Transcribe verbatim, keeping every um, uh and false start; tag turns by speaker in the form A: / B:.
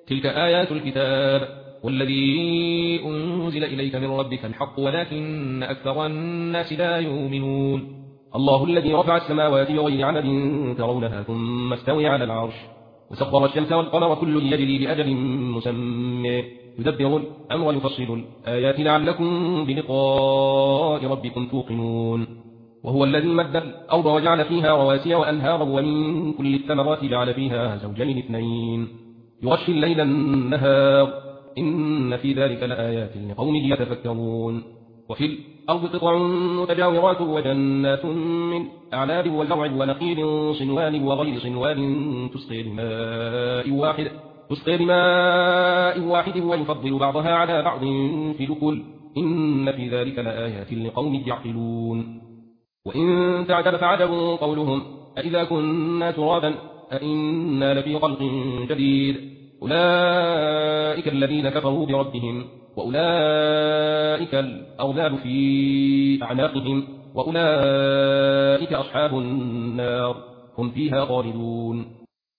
A: تلك آيات الكتاب والذي أنزل إليك من ربك الحق ولكن أكثر الناس لا يؤمنون الله الذي رفع السماوات بغير عمد ترونها ثم استوى على العرش وسخر الشمس والقمر كل يجري لأجل مسمى يدبر الأمر ويفصل الآيات لعلكم بلقاء ربكم توقنون وهو الذي مد الأرض وجعل فيها رواسي وأنهارا ومن كل الثمرات جعل فيها زوجين اثنين يغشي الليل النهار إن في ذلك لآيات لقوم يتفكرون وفي الأرض قطع متجاورات وجنات من أعناب وزرع ونخيل صنوان وغير صنوان تسقي بماء واحد تسقي بماء واحد ويفضل بعضها على بعض في الأكل إن في ذلك لآيات لقوم يعقلون وإن تعجب فعجب قولهم أإذا كنا ترابا أإنا لفي خلق جديد أولئك الذين كفروا بربهم وأولئك الأغلال في أعناقهم وأولئك أصحاب النار هم فيها خالدون